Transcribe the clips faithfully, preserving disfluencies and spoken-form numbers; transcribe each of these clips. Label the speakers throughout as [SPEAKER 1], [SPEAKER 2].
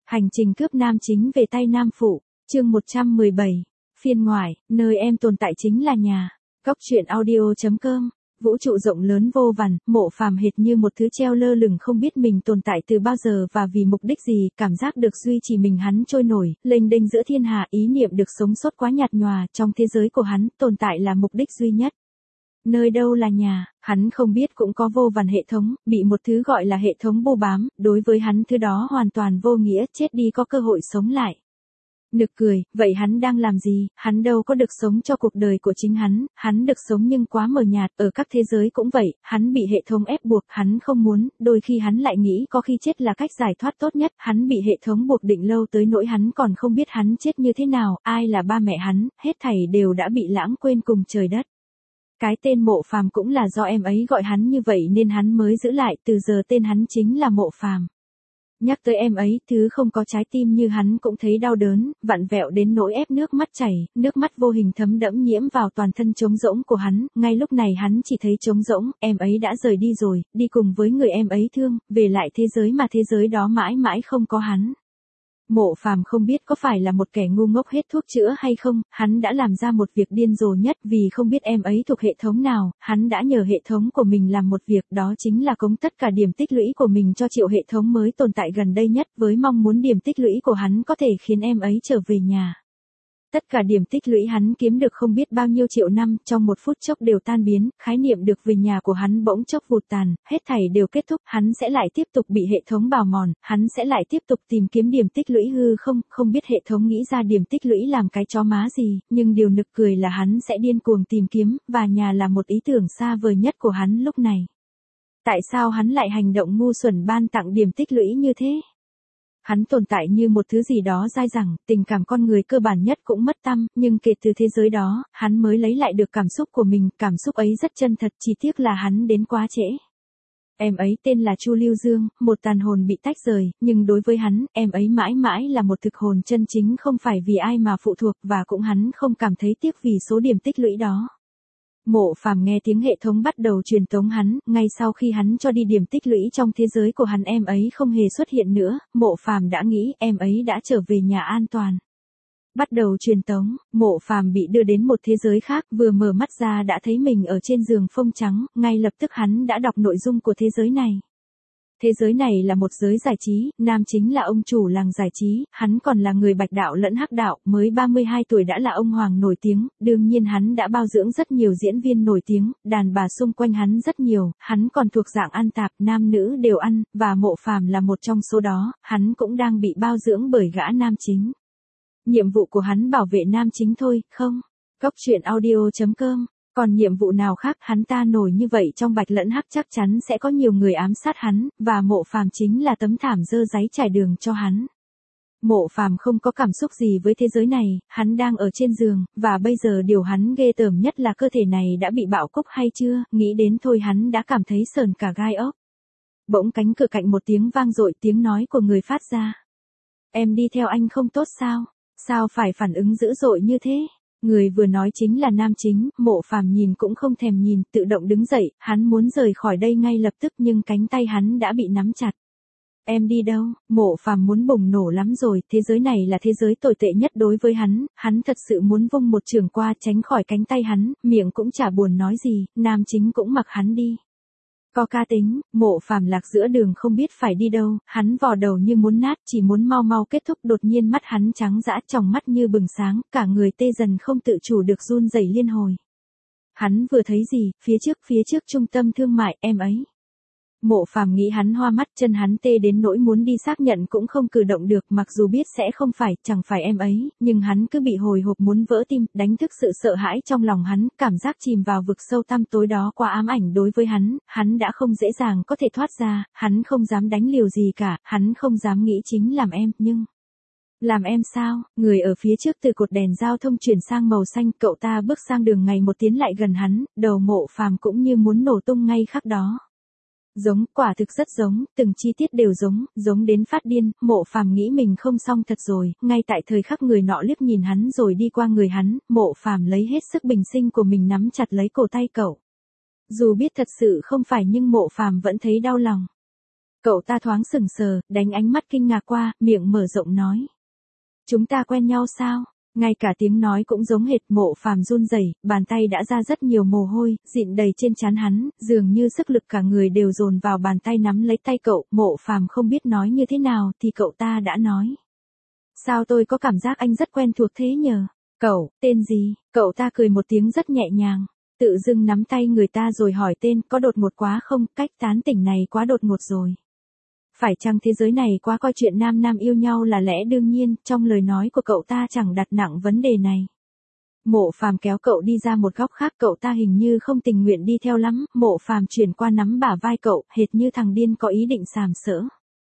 [SPEAKER 1] Hành trình cướp nam chính về tay nam phụ, chương một trăm mười bảy, phiên ngoại, nơi em tồn tại chính là nhà. Góc truyện audio.com. Vũ trụ rộng lớn vô vàn, Mộ Phàm hệt như một thứ treo lơ lửng không biết mình tồn tại từ bao giờ và vì mục đích gì, cảm giác được duy trì mình hắn trôi nổi, lênh đênh giữa thiên hạ, ý niệm được sống sót quá nhạt nhòa, trong thế giới của hắn, tồn tại là mục đích duy nhất. Nơi đâu là nhà, hắn không biết cũng có vô vàn hệ thống, bị một thứ gọi là hệ thống bu bám, đối với hắn thứ đó hoàn toàn vô nghĩa, chết đi có cơ hội sống lại. Nực cười, vậy hắn đang làm gì, hắn đâu có được sống cho cuộc đời của chính hắn, hắn được sống nhưng quá mờ nhạt, ở các thế giới cũng vậy, hắn bị hệ thống ép buộc, hắn không muốn, đôi khi hắn lại nghĩ có khi chết là cách giải thoát tốt nhất, hắn bị hệ thống buộc định lâu tới nỗi hắn còn không biết hắn chết như thế nào, ai là ba mẹ hắn, hết thảy đều đã bị lãng quên cùng trời đất. Cái tên Mộ Phàm cũng là do em ấy gọi hắn như vậy nên hắn mới giữ lại, từ giờ tên hắn chính là Mộ Phàm. Nhắc tới em ấy, thứ không có trái tim như hắn cũng thấy đau đớn, vặn vẹo đến nỗi ép nước mắt chảy, nước mắt vô hình thấm đẫm nhiễm vào toàn thân trống rỗng của hắn, ngay lúc này hắn chỉ thấy trống rỗng, em ấy đã rời đi rồi, đi cùng với người em ấy thương, về lại thế giới mà thế giới đó mãi mãi không có hắn. Mộ Phàm không biết có phải là một kẻ ngu ngốc hết thuốc chữa hay không, hắn đã làm ra một việc điên rồ nhất vì không biết em ấy thuộc hệ thống nào, hắn đã nhờ hệ thống của mình làm một việc, đó chính là cống tất cả điểm tích lũy của mình cho triệu hệ thống mới tồn tại gần đây nhất với mong muốn điểm tích lũy của hắn có thể khiến em ấy trở về nhà. Tất cả điểm tích lũy hắn kiếm được không biết bao nhiêu triệu năm, trong một phút chốc đều tan biến, khái niệm được về nhà của hắn bỗng chốc vụt tàn, hết thảy đều kết thúc, hắn sẽ lại tiếp tục bị hệ thống bào mòn, hắn sẽ lại tiếp tục tìm kiếm điểm tích lũy hư không, không biết hệ thống nghĩ ra điểm tích lũy làm cái chó má gì, nhưng điều nực cười là hắn sẽ điên cuồng tìm kiếm, và nhà là một ý tưởng xa vời nhất của hắn lúc này. Tại sao hắn lại hành động ngu xuẩn ban tặng điểm tích lũy như thế? Hắn tồn tại như một thứ gì đó dai dẳng, tình cảm con người cơ bản nhất cũng mất tăm, nhưng kể từ thế giới đó, hắn mới lấy lại được cảm xúc của mình, cảm xúc ấy rất chân thật, chỉ tiếc là hắn đến quá trễ. Em ấy tên là Chu Lưu Dương, một tàn hồn bị tách rời, nhưng đối với hắn, em ấy mãi mãi là một thực hồn chân chính không phải vì ai mà phụ thuộc và cũng hắn không cảm thấy tiếc vì số điểm tích lũy đó. Mộ Phàm nghe tiếng hệ thống bắt đầu truyền tống hắn, ngay sau khi hắn cho đi điểm tích lũy trong thế giới của hắn em ấy không hề xuất hiện nữa, Mộ Phàm đã nghĩ em ấy đã trở về nhà an toàn. Bắt đầu truyền tống, Mộ Phàm bị đưa đến một thế giới khác, vừa mở mắt ra đã thấy mình ở trên giường phông trắng, ngay lập tức hắn đã đọc nội dung của thế giới này. Thế giới này là một giới giải trí, nam chính là ông chủ làng giải trí, hắn còn là người bạch đạo lẫn hắc đạo, mới ba mươi hai tuổi đã là ông hoàng nổi tiếng, đương nhiên hắn đã bao dưỡng rất nhiều diễn viên nổi tiếng, đàn bà xung quanh hắn rất nhiều, hắn còn thuộc dạng ăn tạp, nam nữ đều ăn, và Mộ Phàm là một trong số đó, hắn cũng đang bị bao dưỡng bởi gã nam chính. Nhiệm vụ của hắn bảo vệ nam chính thôi, không? Góc truyện audio.com. Còn nhiệm vụ nào khác, hắn ta nổi như vậy trong bạch lẫn hắc chắc chắn sẽ có nhiều người ám sát hắn, và Mộ Phàm chính là tấm thảm dơ giấy trải đường cho hắn. Mộ Phàm không có cảm xúc gì với thế giới này, hắn đang ở trên giường, và bây giờ điều hắn ghê tởm nhất là cơ thể này đã bị bạo cúc hay chưa, nghĩ đến thôi hắn đã cảm thấy sờn cả gai ốc. Bỗng cánh cửa cạnh một tiếng vang dội, tiếng nói của người phát ra. Em đi theo anh không tốt sao? Sao phải phản ứng dữ dội như thế? Người vừa nói chính là nam chính, Mộ Phàm nhìn cũng không thèm nhìn, tự động đứng dậy, hắn muốn rời khỏi đây ngay lập tức nhưng cánh tay hắn đã bị nắm chặt. Em đi đâu? Mộ Phàm muốn bùng nổ lắm rồi, thế giới này là thế giới tồi tệ nhất đối với hắn, hắn thật sự muốn vung một chưởng qua tránh khỏi cánh tay hắn, miệng cũng chả buồn nói gì, nam chính cũng mặc hắn đi. Có ca tính, Mộ Phàm lạc giữa đường không biết phải đi đâu, hắn vò đầu như muốn nát, chỉ muốn mau mau kết thúc, đột nhiên mắt hắn trắng dã, tròng mắt như bừng sáng, cả người tê dần không tự chủ được run rẩy liên hồi. Hắn vừa thấy gì, phía trước, phía trước trung tâm thương mại, em ấy. Mộ Phàm nghĩ hắn hoa mắt, chân hắn tê đến nỗi muốn đi xác nhận cũng không cử động được, mặc dù biết sẽ không phải, chẳng phải em ấy, nhưng hắn cứ bị hồi hộp muốn vỡ tim, đánh thức sự sợ hãi trong lòng hắn, cảm giác chìm vào vực sâu tăm tối đó quá ám ảnh đối với hắn, hắn đã không dễ dàng có thể thoát ra, hắn không dám đánh liều gì cả, hắn không dám nghĩ chính làm em, nhưng... Làm em sao? Người ở phía trước từ cột đèn giao thông chuyển sang màu xanh, cậu ta bước sang đường ngày một tiến lại gần hắn, đầu Mộ Phàm cũng như muốn nổ tung ngay khắc đó. Giống, quả thực rất giống, từng chi tiết đều giống, giống đến phát điên, Mộ Phàm nghĩ mình không xong thật rồi, ngay tại thời khắc người nọ liếc nhìn hắn rồi đi qua người hắn, Mộ Phàm lấy hết sức bình sinh của mình nắm chặt lấy cổ tay cậu. Dù biết thật sự không phải nhưng Mộ Phàm vẫn thấy đau lòng. Cậu ta thoáng sững sờ, đánh ánh mắt kinh ngạc qua, miệng mở rộng nói. Chúng ta quen nhau sao? Ngay cả tiếng nói cũng giống hệt. Mộ Phàm run rẩy, bàn tay đã ra rất nhiều mồ hôi, dịn đầy trên trán hắn, dường như sức lực cả người đều dồn vào bàn tay nắm lấy tay cậu. Mộ Phàm không biết nói như thế nào thì cậu ta đã nói. Sao tôi có cảm giác anh rất quen thuộc thế nhờ? Cậu, tên gì? Cậu ta cười một tiếng rất nhẹ nhàng, tự dưng nắm tay người ta rồi hỏi tên. Có đột ngột quá không? Cách tán tỉnh này quá đột ngột rồi. Phải chăng thế giới này quá coi chuyện nam nam yêu nhau là lẽ đương nhiên? Trong lời nói của cậu ta chẳng đặt nặng vấn đề này. Mộ Phàm kéo cậu đi ra một góc khác, cậu ta hình như không tình nguyện đi theo lắm. Mộ Phàm chuyển qua nắm bả vai cậu, hệt như thằng điên có ý định sàm sỡ.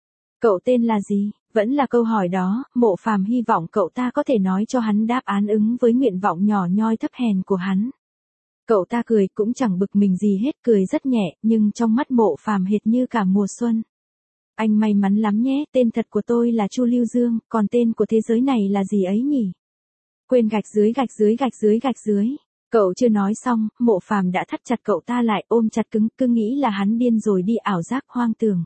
[SPEAKER 1] Cậu tên là gì? Vẫn là câu hỏi đó. Mộ Phàm hy vọng cậu ta có thể nói cho hắn đáp án ứng với nguyện vọng nhỏ nhoi thấp hèn của hắn. Cậu ta cười, cũng chẳng bực mình gì hết, cười rất nhẹ, nhưng trong mắt Mộ Phàm hệt như cả mùa xuân. Anh may mắn lắm nhé, tên thật của tôi là Chu Lưu Dương, còn tên của thế giới này là gì ấy nhỉ? Quên gạch dưới gạch dưới gạch dưới gạch dưới. Cậu chưa nói xong, Mộ Phàm đã thắt chặt cậu ta lại, ôm chặt cứng, cứ nghĩ là hắn điên rồi đi, ảo giác hoang tưởng.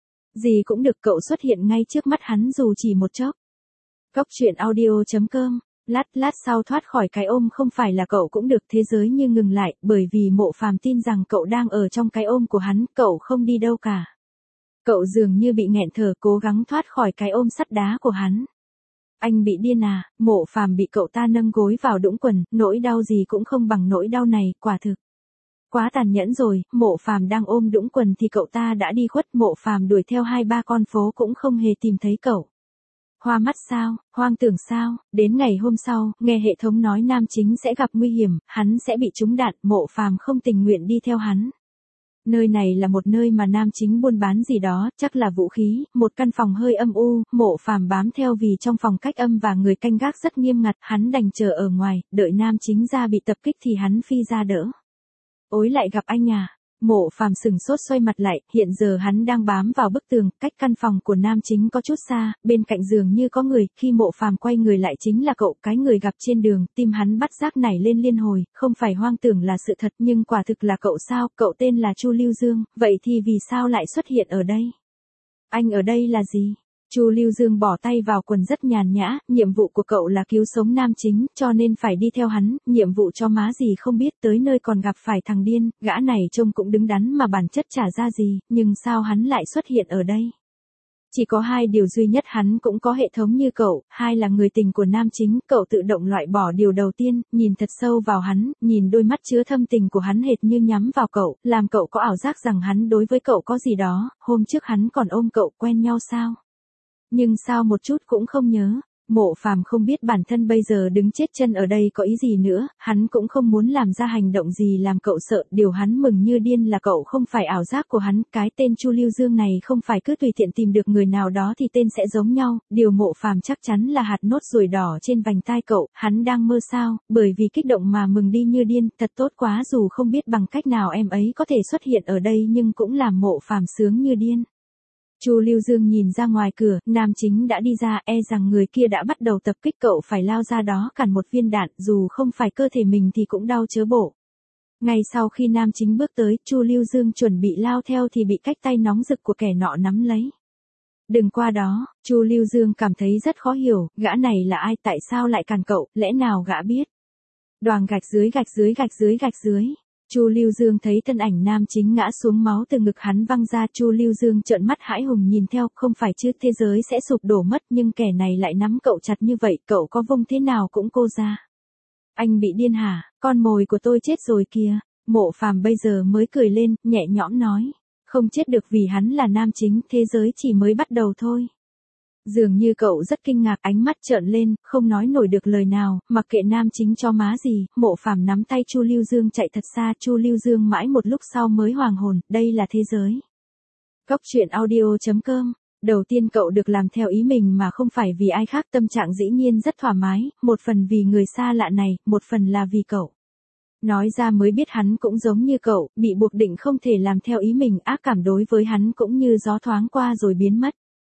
[SPEAKER 1] Gì cũng được, cậu xuất hiện ngay trước mắt hắn dù chỉ một chốc. Góc truyện audio chấm com. Lát lát sau thoát khỏi cái ôm không phải là cậu cũng được, thế giới như ngừng lại, bởi vì Mộ Phàm tin rằng cậu đang ở trong cái ôm của hắn, cậu không đi đâu cả. Cậu dường như bị nghẹn thở, cố gắng thoát khỏi cái ôm sắt đá của hắn. Anh bị điên à? Mộ Phàm bị cậu ta nâng gối vào đũng quần, nỗi đau gì cũng không bằng nỗi đau này, quả thực. Quá tàn nhẫn rồi. Mộ Phàm đang ôm đũng quần thì cậu ta đã đi khuất. Mộ Phàm đuổi theo hai ba con phố cũng không hề tìm thấy cậu. Hoa mắt sao? Hoang tưởng sao? Đến ngày hôm sau, nghe hệ thống nói nam chính sẽ gặp nguy hiểm, hắn sẽ bị trúng đạn. Mộ Phàm không tình nguyện đi theo hắn. Nơi này là một nơi mà nam chính buôn bán gì đó, chắc là vũ khí. Một căn phòng hơi âm u, Mộ Phàm bám theo vì trong phòng cách âm và người canh gác rất nghiêm ngặt. Hắn đành chờ ở ngoài, đợi nam chính ra bị tập kích thì hắn phi ra đỡ. Ối, lại gặp anh à? Mộ Phàm sừng sốt xoay mặt lại, hiện giờ hắn đang bám vào bức tường, cách căn phòng của nam chính có chút xa, bên cạnh giường như có người. Khi Mộ Phàm quay người lại chính là cậu, cái người gặp trên đường. Tim hắn bắt giác nảy lên liên hồi, không phải hoang tưởng là sự thật, nhưng quả thực là cậu sao? Cậu tên là Chu Lưu Dương, vậy thì vì sao lại xuất hiện ở đây? Anh ở đây là gì? Chu Lưu Dương bỏ tay vào quần rất nhàn nhã, nhiệm vụ của cậu là cứu sống nam chính, cho nên phải đi theo hắn. Nhiệm vụ cho má gì không biết, tới nơi còn gặp phải thằng điên. Gã này trông cũng đứng đắn mà bản chất chả ra gì, nhưng sao hắn lại xuất hiện ở đây? Chỉ có hai điều duy nhất, hắn cũng có hệ thống như cậu, hai là người tình của nam chính. Cậu tự động loại bỏ điều đầu tiên, nhìn thật sâu vào hắn, nhìn đôi mắt chứa thâm tình của hắn hệt như nhắm vào cậu, làm cậu có ảo giác rằng hắn đối với cậu có gì đó. Hôm trước hắn còn ôm cậu, quen nhau sao? Nhưng sao một chút cũng không nhớ. Mộ Phàm không biết bản thân bây giờ đứng chết chân ở đây có ý gì nữa, hắn cũng không muốn làm ra hành động gì làm cậu sợ. Điều hắn mừng như điên là cậu không phải ảo giác của hắn, cái tên Chu Lưu Dương này không phải cứ tùy tiện tìm được người nào đó thì tên sẽ giống nhau. Điều Mộ Phàm chắc chắn là hạt nốt ruồi đỏ trên vành tai cậu. Hắn đang mơ sao? Bởi vì kích động mà mừng đi như điên. Thật tốt quá, dù không biết bằng cách nào em ấy có thể xuất hiện ở đây nhưng cũng làm Mộ Phàm sướng như điên. Chu Lưu Dương nhìn ra ngoài cửa, nam chính đã đi ra, e rằng người kia đã bắt đầu tập kích cậu, phải lao ra đó cản một viên đạn, dù không phải cơ thể mình thì cũng đau chớ bộ. Ngay sau khi nam chính bước tới, Chu Lưu Dương chuẩn bị lao theo thì bị cách tay nóng rực của kẻ nọ nắm lấy. Đừng qua đó. Chu Lưu Dương cảm thấy rất khó hiểu, gã này là ai, tại sao lại cản cậu, lẽ nào gã biết? Đoàng gạch dưới gạch dưới gạch dưới gạch dưới. Chu Lưu Dương thấy thân ảnh nam chính ngã xuống, máu từ ngực hắn văng ra. Chu Lưu Dương trợn mắt hãi hùng nhìn theo, không phải chứ, thế giới sẽ sụp đổ mất, nhưng kẻ này lại nắm cậu chặt như vậy, cậu có vung thế nào cũng cô ra. Anh bị điên hả? Con mồi của tôi chết rồi kìa. Mộ Phàm bây giờ mới cười lên, nhẹ nhõm nói. Không chết được vì hắn là nam chính, thế giới chỉ mới bắt đầu thôi. Dường như cậu rất kinh ngạc, ánh mắt trợn lên, không nói nổi được lời nào. Mặc kệ nam chính cho má gì, Mộ Phàm nắm tay Chu Lưu Dương chạy thật xa. Chu Lưu Dương mãi một lúc sau mới hoàn hồn, đây là thế giới. Góc truyện audio chấm com. Đầu tiên cậu được làm theo ý mình mà không phải vì ai khác, tâm trạng dĩ nhiên rất thoải mái, một phần vì người xa lạ này, một phần là vì cậu. Nói ra mới biết hắn cũng giống như cậu, bị buộc định không thể làm theo ý mình, ác cảm đối với hắn cũng như gió thoáng qua rồi biến mất.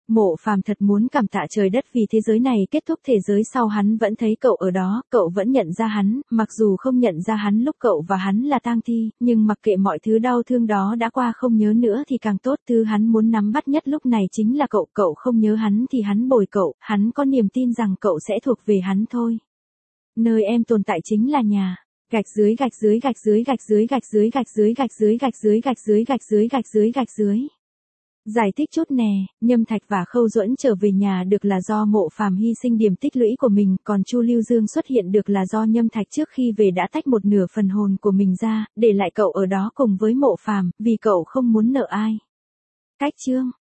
[SPEAKER 1] Mộ Phàm thật muốn cảm tạ trời đất vì thế giới này kết thúc, thế giới sau hắn vẫn thấy cậu ở đó, cậu vẫn nhận ra hắn, mặc dù không nhận ra hắn lúc cậu và hắn là tang thi, nhưng mặc kệ mọi thứ đau thương đó đã qua không nhớ nữa thì càng tốt, thứ hắn muốn nắm bắt nhất lúc này chính là cậu, cậu không nhớ hắn thì hắn bồi cậu, hắn có niềm tin rằng cậu sẽ thuộc về hắn thôi. Nơi em tồn tại chính là nhà. Gạch dưới gạch dưới gạch dưới gạch dưới gạch dưới gạch dưới gạch dưới gạch dưới gạch dưới gạch dưới gạch dưới gạch dưới. Giải thích chút nè, Nhâm Thạch và Khâu Duẫn trở về nhà được là do Mộ Phàm hy sinh điểm tích lũy của mình, còn Chu Lưu Dương xuất hiện được là do Nhâm Thạch trước khi về đã tách một nửa phần hồn của mình ra, để lại cậu ở đó cùng với Mộ Phàm, vì cậu không muốn nợ ai. Cách chương